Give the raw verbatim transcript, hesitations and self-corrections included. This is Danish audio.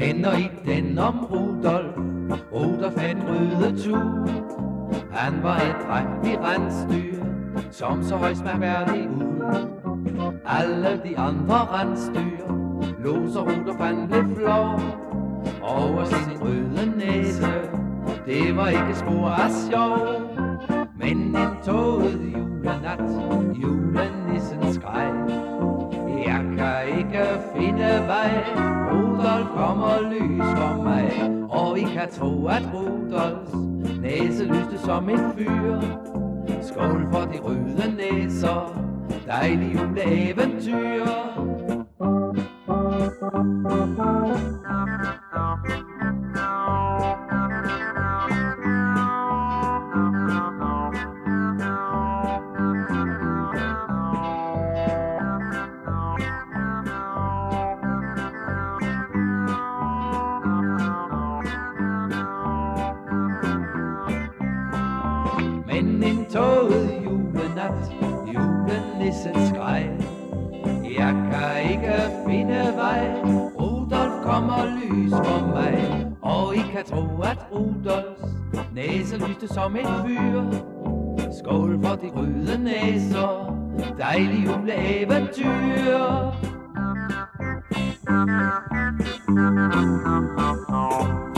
kender I den om Rudolf? Rudolf er den røde tur. Han var et prægtigt rensdyr, som så højst mærkværdig ud. Alle de andre rensdyr lå, så Rudolf han blev flov over sin røde næse. Det var ikke spor af sjov, men en tåget julenat, julenissen skreg. Jeg kan ikke finde vej, Rudolf kommer lys for mig. Og I kan tro, at Rudolfs næse lyste som et fyr. Skål for de røde næser, dejlig juleeventyr. Men en tåget julenat, julenissen skreg. Jeg kan ikke finde vej, Rudolf kommer lys for mig. Og I kan tro, at Rudolfs næse lyste som et fyr. Skål for de røde næser, dejlig juleeventyr.